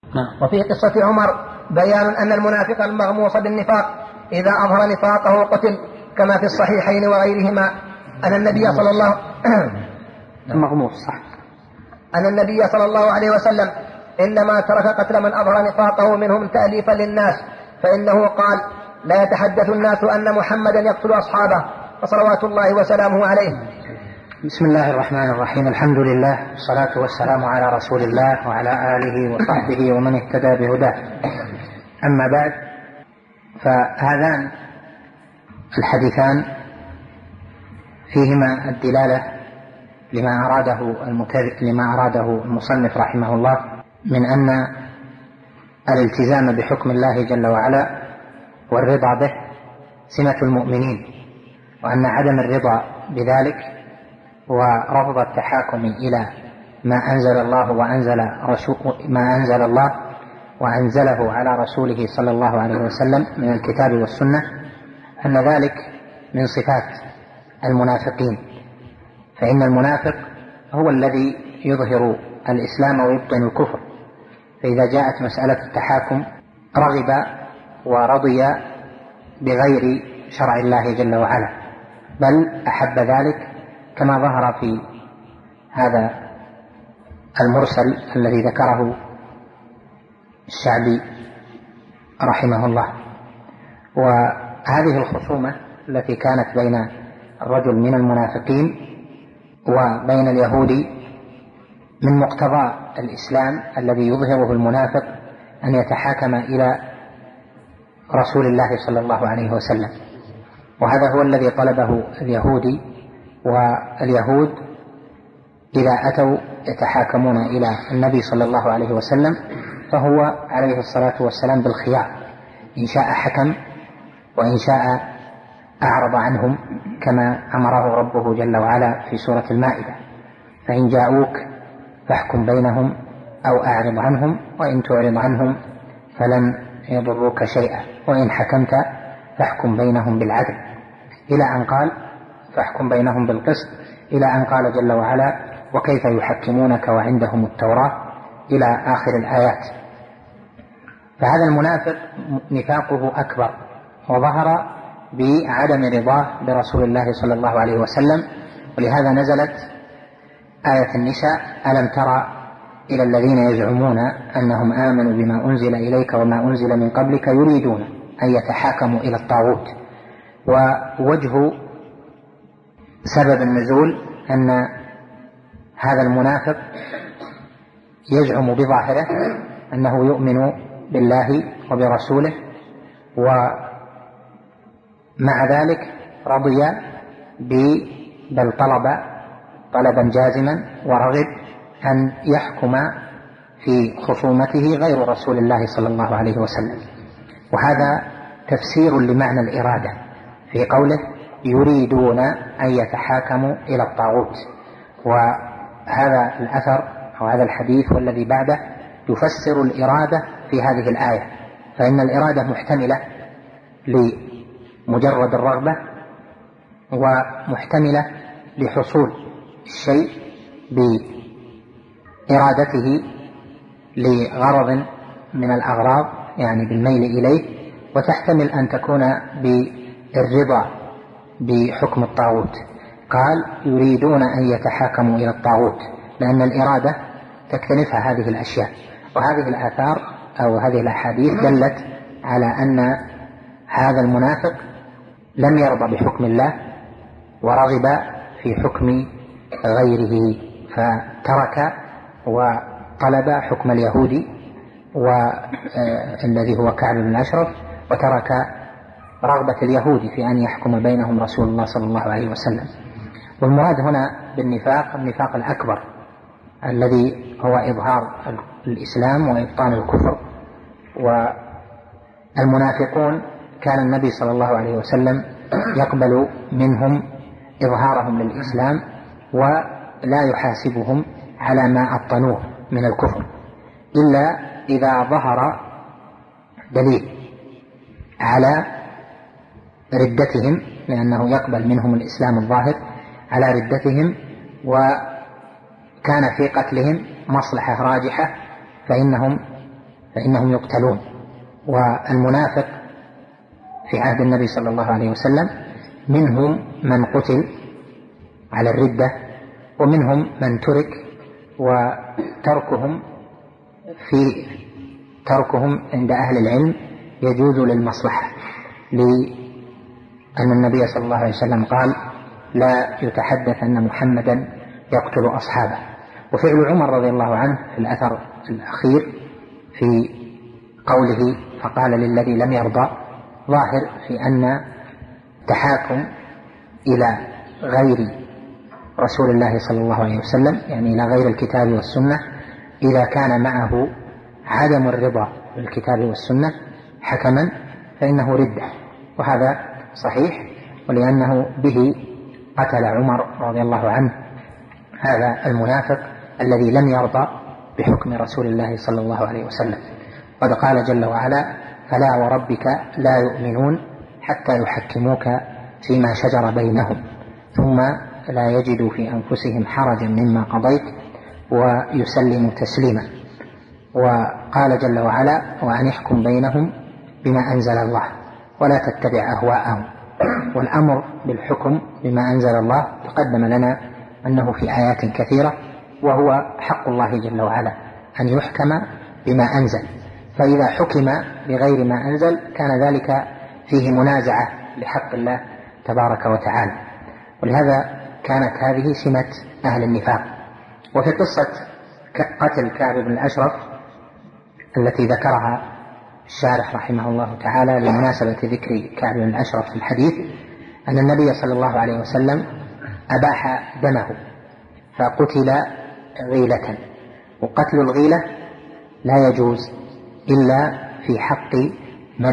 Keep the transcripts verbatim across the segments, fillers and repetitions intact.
وفي قصة عمر بيان أن المنافق المغموص بالنفاق إذا أظهر نفاقه قتل، كما في الصحيحين وغيرهما أن النبي صلى الله المغموص صح أن النبي صلى الله عليه وسلم إنما ترك قتل من أظهر نفاقه منهم تأليفا للناس، فإنه قال: لا يتحدث الناس أن محمدا يقتل أصحابه، فصلوات الله وسلامه عليه. بسم الله الرحمن الرحيم. الحمد لله والصلاة والسلام على رسول الله وعلى آله وصحبه ومن اهتدى بهداه. أما بعد، فهذان الحديثان فيهما الدلالة لما أراده لما أراده المصنف رحمه الله من أن الالتزام بحكم الله جل وعلا والرضا به سمة المؤمنين، وأن عدم الرضا بذلك ورفض التحاكم إلى ما أنزل الله وأنزل رسول ما أنزل الله وأنزله على رسوله صلى الله عليه وسلم من الكتاب والسنة، أن ذلك من صفات المنافقين. فإن المنافق هو الذي يظهر الإسلام ويبطن الكفر، فإذا جاءت مسألة التحاكم رغب ورضي بغير شرع الله جل وعلا، بل أحب ذلك، كما ظهر في هذا المرسل الذي ذكره الشعبي رحمه الله. وهذه الخصومة التي كانت بين الرجل من المنافقين وبين اليهود من مقتضى الإسلام الذي يظهره المنافق أن يتحاكم إلى رسول الله صلى الله عليه وسلم، وهذا هو الذي طلبه اليهودي. واليهود إذا أتوا يتحاكمون إلى النبي صلى الله عليه وسلم فهو عليه الصلاة والسلام بالخيار، إن شاء حكم وإن شاء أعرض عنهم، كما أمره ربه جل وعلا في سورة المائدة: فإن جاءوك فاحكم بينهم أو أعرض عنهم، وإن تعرض عنهم فلن يضروك شيئا، وإن حكمت فاحكم بينهم بالعدل، إلى أن قال: فاحكم بينهم بالقسط، إلى أن قال جل وعلا: وكيف يحكمونك وعندهم التوراة، إلى آخر الآيات. فهذا المنافق نفاقه أكبر، وظهر بعدم رضاه برسول الله صلى الله عليه وسلم، ولهذا نزلت آية النساء: ألم ترى إلى الذين يزعمون أنهم آمنوا بما أنزل إليك وما أنزل من قبلك يريدون أن يتحاكموا إلى الطاغوت. ووجه سبب النزول أن هذا المنافق يزعم بظاهره أنه يؤمن بالله وبرسوله، ومع ذلك رضي بل طلب طلبا جازما ورغب أن يحكم في خصومته غير رسول الله صلى الله عليه وسلم. وهذا تفسير لمعنى الإرادة في قوله: يريدون أن يتحاكموا إلى الطاغوت. وهذا الأثر أو هذا الحديث والذي بعده يفسر الإرادة في هذه الآية، فإن الإرادة محتملة لمجرد الرغبة، ومحتملة لحصول الشيء بإرادته لغرض من الأغراض، يعني بالميل إليه، وتحتمل أن تكون بالرضا بحكم الطاغوت. قال: يريدون أن يتحاكموا إلى الطاغوت، لأن الإرادة تكتنفها هذه الأشياء. وهذه الآثار أو هذه الأحاديث دلت على أن هذا المنافق لم يرضى بحكم الله ورغب في حكم غيره، فترك وطلب حكم اليهودي والذي هو كعب بن الأشرف، وترك رغبة اليهود في أن يحكم بينهم رسول الله صلى الله عليه وسلم. والمراد هنا بالنفاق النفاق الأكبر الذي هو إظهار الإسلام وإبطان الكفر. والمنافقون كان النبي صلى الله عليه وسلم يقبل منهم إظهارهم للإسلام ولا يحاسبهم على ما أبطنوه من الكفر، إلا إذا ظهر دليل على ردتهم، لأنه يقبل منهم الإسلام الظاهر على ردتهم، وكان في قتلهم مصلحة راجحة، فإنهم فإنهم يقتلون. والمنافق في عهد النبي صلى الله عليه وسلم منهم من قتل على الردة، ومنهم من ترك، وتركهم في تركهم عند أهل العلم يجوز للمصلحة، لأن النبي صلى الله عليه وسلم قال: لا يتحدث أن محمدا يقتل أصحابه. وفعل عمر رضي الله عنه في الأثر الأخير في قوله فقال للذي لم يرضى ظاهر في أن التحاكم إلى غير رسول الله صلى الله عليه وسلم، يعني إلى غير الكتاب والسنة، إذا كان معه عدم الرضا بالكتاب والسنة حكما فإنه ردة. وهذا صحيح، ولأنه به قتل عمر رضي الله عنه هذا المنافق الذي لم يرضى بحكم رسول الله صلى الله عليه وسلم. قد قال جل وعلا: فلا وربك لا يؤمنون حتى يحكموك فيما شجر بينهم ثم لا يجدوا في أنفسهم حرجا مما قضيت ويسلموا تسليما. وقال جل وعلا: وأن احكم بينهم بما أنزل الله ولا تتبع أهواءهم. والأمر بالحكم بما أنزل الله تقدم لنا أنه في آيات كثيرة، وهو حق الله جل وعلا أن يحكم بما أنزل، فإذا حكم بغير ما أنزل كان ذلك فيه منازعة لحق الله تبارك وتعالى. ولهذا كانت هذه سمة أهل النفاق. وفي قصة قتل كعب بن الأشرف التي ذكرها الشارح رحمه الله تعالى لمناسبة ذكر كعب بن الأشرف في الحديث، أن النبي صلى الله عليه وسلم أباح دمه فقتل غيلة. وقتل الغيلة لا يجوز إلا في حق من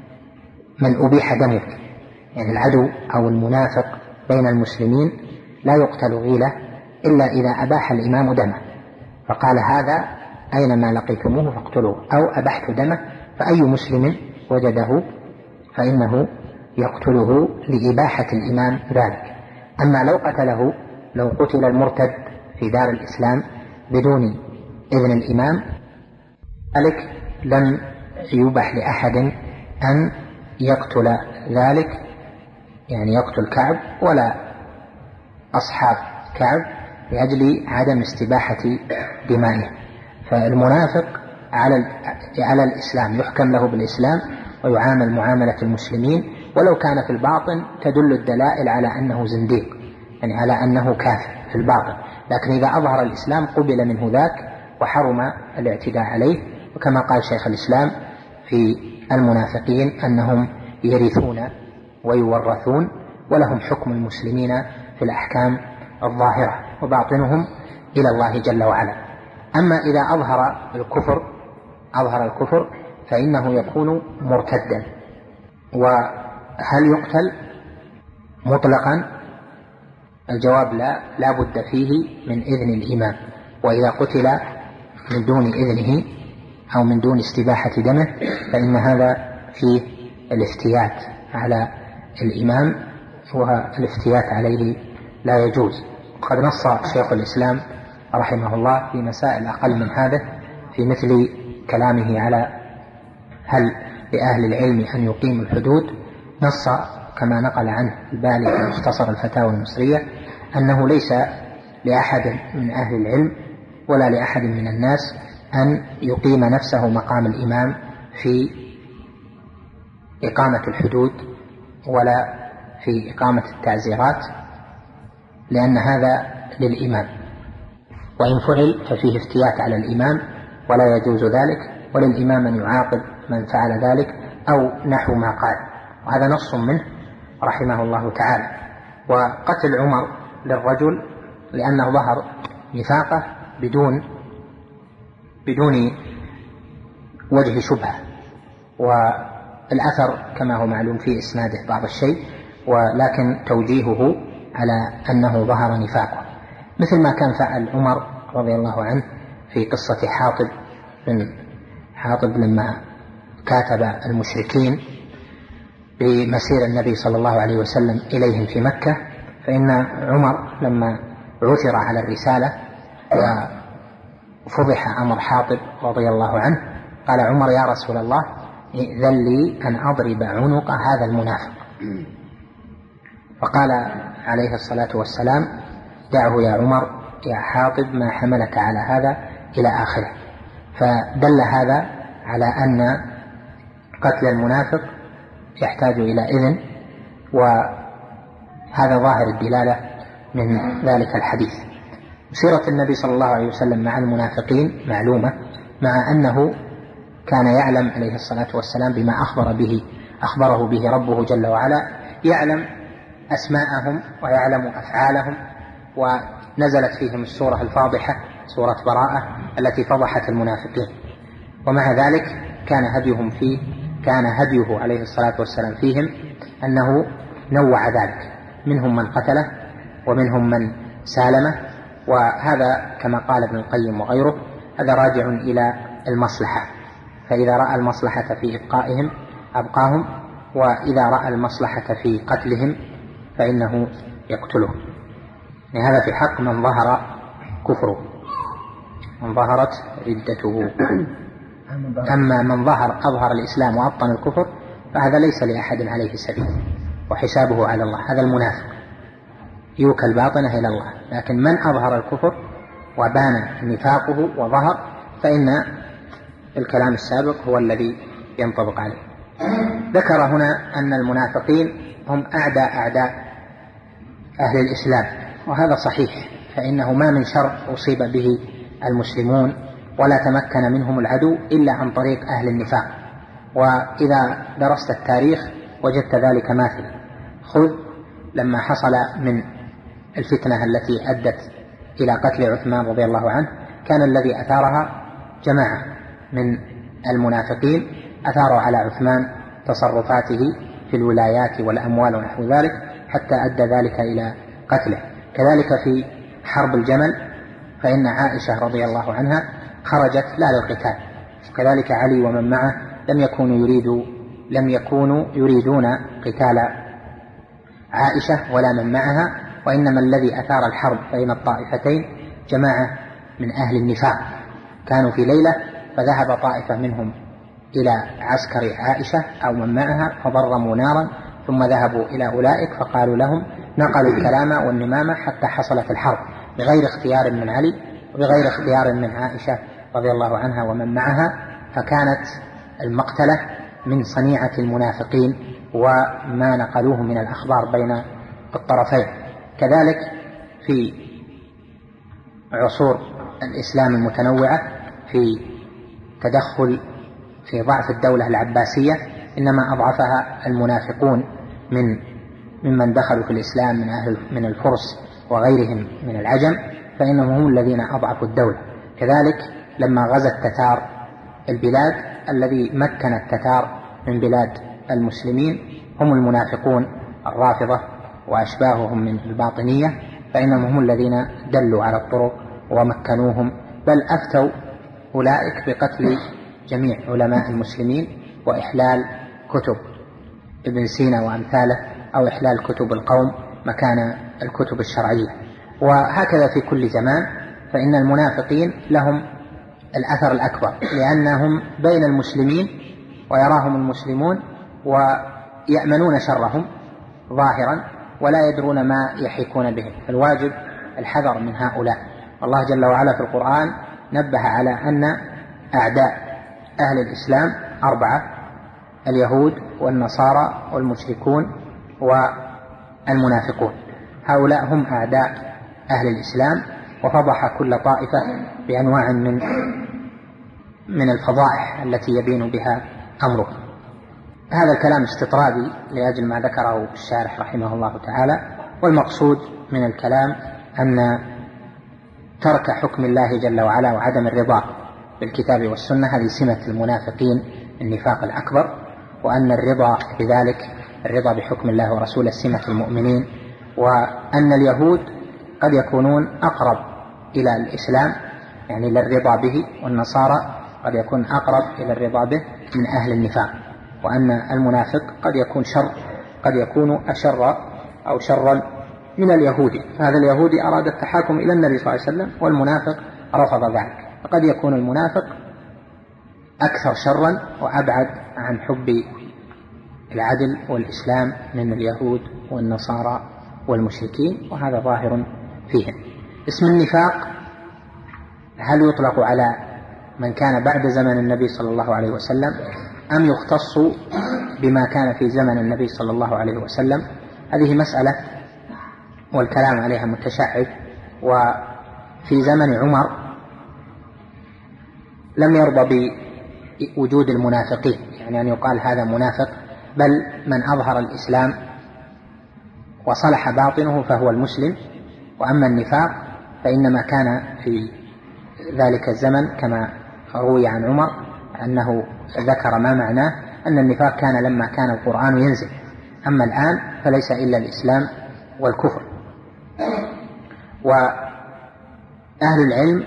من أبيح دمه، يعني العدو أو المنافق بين المسلمين لا يقتل غيلة إلا إذا أباح الإمام دمه، فقال: هذا أينما لقيتموه فاقتلوه، أو أبحت دمه، فأي مسلم وجده فإنه يقتله لإباحة الإمام ذلك. أما لو قتله لو قتل المرتد في دار الإسلام بدون إذن الإمام ذلك لم يبح لأحد أن يقتل ذلك، يعني يقتل كعب ولا أصحاب كعب لأجل عدم استباحة دمائه. فالمنافق على على الإسلام يحكم له بالإسلام ويعامل معاملة المسلمين، ولو كان في الباطن تدل الدلائل على أنه زنديق، يعني على أنه كافر في الباطن، لكن إذا أظهر الإسلام قبل منه ذاك وحرم الاعتداء عليه. وكما قال شيخ الإسلام في المنافقين أنهم يرثون ويورثون ولهم حكم المسلمين في الأحكام الظاهرة وباطنهم إلى الله جل وعلا. أما إذا أظهر الكفر أظهر الكفر فإنه يكون مرتدا. وهل يقتل مطلقا؟ الجواب لا، لا بد فيه من إذن الإمام. وإذا قتل من دون إذنه أو من دون استباحة دمه فإن هذا فيه الافتيات على الإمام، والافتيات عليه لا يجوز. قد نص شيخ الإسلام رحمه الله في مسائل أقل من هذا في مثل كلامه على هل لأهل العلم أن يقيموا الحدود، نص كما نقل عنه البالي في مختصر الفتاوى المصرية أنه ليس لأحد من أهل العلم ولا لأحد من الناس أن يقيم نفسه مقام الإمام في إقامة الحدود ولا في إقامة التعزيرات، لأن هذا للإمام، وإن فعل ففيه افتيات على الإمام ولا يجوز ذلك، وللإمام أن يعاقب من فعل ذلك أو نحو ما قال. وهذا نص منه رحمه الله تعالى. وقتل عمر للرجل لأنه ظهر نفاقه بدون بدون وجه شبهة، والأثر كما هو معلوم في إسناده بعض الشيء، ولكن توجيهه على أنه ظهر نفاقه، مثل ما كان فعل عمر رضي الله عنه في قصة حاطب بن حاطب لما كاتب المشركين بمسير النبي صلى الله عليه وسلم إليهم في مكة، فإن عمر لما عثر على الرسالة وفضح أمر حاطب رضي الله عنه فقال عمر يا رسول الله ائذن لي أن أضرب عنق هذا المنافق. فقال عليه الصلاة والسلام دعه يا عمر يا حاطب ما حملك على هذا إلى آخره. فدل هذا على أن قتل المنافق يحتاج إلى إذن، وهذا ظاهر الدلالة من ذلك الحديث. سيرة النبي صلى الله عليه وسلم مع المنافقين معلومة، مع أنه كان يعلم عليه الصلاة والسلام بما أخبر به أخبره به ربه جل وعلا، يعلم أسماءهم ويعلم أفعالهم، ونزلت فيهم السورة الفاضحة سورة براءة التي فضحت المنافقين. ومع ذلك كان هديهم فيه كان هديه عليه الصلاة والسلام فيهم أنه نوع ذلك، منهم من قتله ومنهم من سالمه. وهذا كما قال ابن القيم وغيره هذا راجع إلى المصلحة، فإذا رأى المصلحة في إبقائهم أبقاهم، وإذا رأى المصلحة في قتلهم فإنه يقتلهم. هذا في حق من ظهر كفره، من ظهرت ردته. أما من ظهر أظهر الإسلام وأبطن الكفر فهذا ليس لأحد عليه سبيل وحسابه على الله، هذا المنافق يوكل باطنه إلى الله. لكن من أظهر الكفر وبان نفاقه وظهر فإن الكلام السابق هو الذي ينطبق عليه. ذكر هنا أن المنافقين هم أعداء أعداء أهل الإسلام، وهذا صحيح، فإنه ما من شر أصيب به المسلمون ولا تمكن منهم العدو إلا عن طريق أهل النفاق. وإذا درست التاريخ وجدت ذلك ماثلا. خذ لما حصل من الفتنة التي أدت إلى قتل عثمان رضي الله عنه، كان الذي أثارها جماعة من المنافقين أثاروا على عثمان تصرفاته في الولايات والأموال ونحو ذلك حتى أدى ذلك إلى قتله. كذلك في حرب الجمل فإن عائشة رضي الله عنها خرجت لا للقتال، وكذلك علي ومن معه لم يكونوا يريدوا لم يكونوا يريدون قتال عائشة ولا من معها، وإنما الذي أثار الحرب بين الطائفتين جماعة من أهل النفاق كانوا في ليلة، فذهب طائفة منهم إلى عسكر عائشة أو من معها فضرموا نارا، ثم ذهبوا إلى أولئك فقالوا لهم، نقلوا الكلام والنمامة حتى حصلت الحرب بغير اختيار من علي وبغير اختيار من عائشة رضي الله عنها ومن معها، فكانت المقتلة من صنيعة المنافقين وما نقلوه من الأخبار بين الطرفين. كذلك في عصور الإسلام المتنوعة في تدخل في ضعف الدولة العباسية إنما أضعفها المنافقون من ممن دخلوا في الإسلام من أهل من الفرس وغيرهم من العجم، فإنهم هم الذين أضعفوا الدولة. كذلك لما غزا التتار البلاد، الذي مكن التتار من بلاد المسلمين هم المنافقون الرافضة وأشباههم من الباطنية، فإنهم هم الذين دلوا على الطرق ومكنوهم، بل أفتوا أولئك بقتل جميع علماء المسلمين وإحلال كتب ابن سينا وأمثاله أو إحلال كتب القوم مكان الكتب الشرعية. وهكذا في كل زمان، فإن المنافقين لهم الأثر الأكبر لأنهم بين المسلمين ويراهم المسلمون ويأمنون شرهم ظاهرا ولا يدرون ما يحيكون به، فالواجب الحذر من هؤلاء. الله جل وعلا في القرآن نبه على أن أعداء أهل الإسلام أربعة: اليهود والنصارى والمشركون والمنافقون، هؤلاء هم أعداء أهل الإسلام، وفضح كل طائفة بأنواع من من الفضائح التي يبين بها أمره. هذا الكلام استطرادي لأجل ما ذكره الشارح رحمه الله تعالى، والمقصود من الكلام أن ترك حكم الله جل وعلا وعدم الرضا بالكتاب والسنة هذه سمة المنافقين النفاق الأكبر، وأن الرضا بذلك الرضا بحكم الله ورسوله سمة المؤمنين، وأن اليهود قد يكونون أقرب إلى الإسلام يعني للرضا به، والنصارى قد يكون أقرب إلى الرضا به من أهل النفاق، وأن المنافق قد يكون شر قد يكون أشر أو شرا من اليهودي، فهذا اليهودي أراد التحاكم إلى النبي صلى الله عليه وسلم والمنافق رفض ذلك، فقد يكون المنافق أكثر شرا وأبعد عن حب العدل والإسلام من اليهود والنصارى والمشركين، وهذا ظاهر فيهم. اسم النفاق هل يطلق على من كان بعد زمن النبي صلى الله عليه وسلم أم يختص بما كان في زمن النبي صلى الله عليه وسلم؟ هذه مسألة والكلام عليها متشعب. وفي زمن عمر لم يرضى بوجود المنافقين، يعني أن يقال هذا منافق، بل من أظهر الإسلام وصلح باطنه فهو المسلم. وأما النفاق فإنما كان في ذلك الزمن كما روي عن عمر أنه ذكر ما معناه أن النفاق كان لما كان القرآن ينزل، أما الآن فليس إلا الإسلام والكفر. وأهل العلم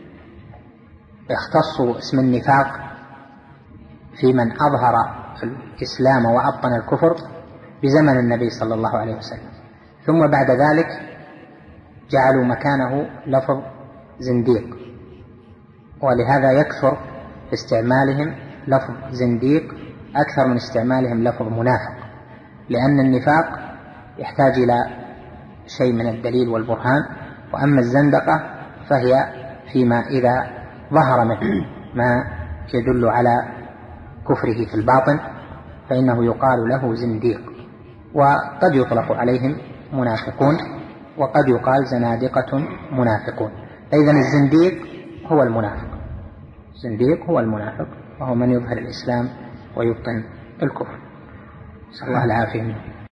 يختص اسم النفاق في من أظهر الإسلام وأبطن الكفر بزمن النبي صلى الله عليه وسلم، ثم بعد ذلك جعلوا مكانه لفظ زنديق، ولهذا يكثر استعمالهم لفظ زنديق أكثر من استعمالهم لفظ منافق، لأن النفاق يحتاج إلى شيء من الدليل والبرهان، وأما الزندقة فهي فيما إذا ظهر منه ما يدل على كفره في الباطن فإنه يقال له زنديق. وقد يطلق عليهم منافقون وقد يقال زنادقة منافقون. إذن الزنديق هو المنافق، الزنديق هو المنافق، وهو من يظهر الإسلام ويبطن الكفر. صلى الله العافية.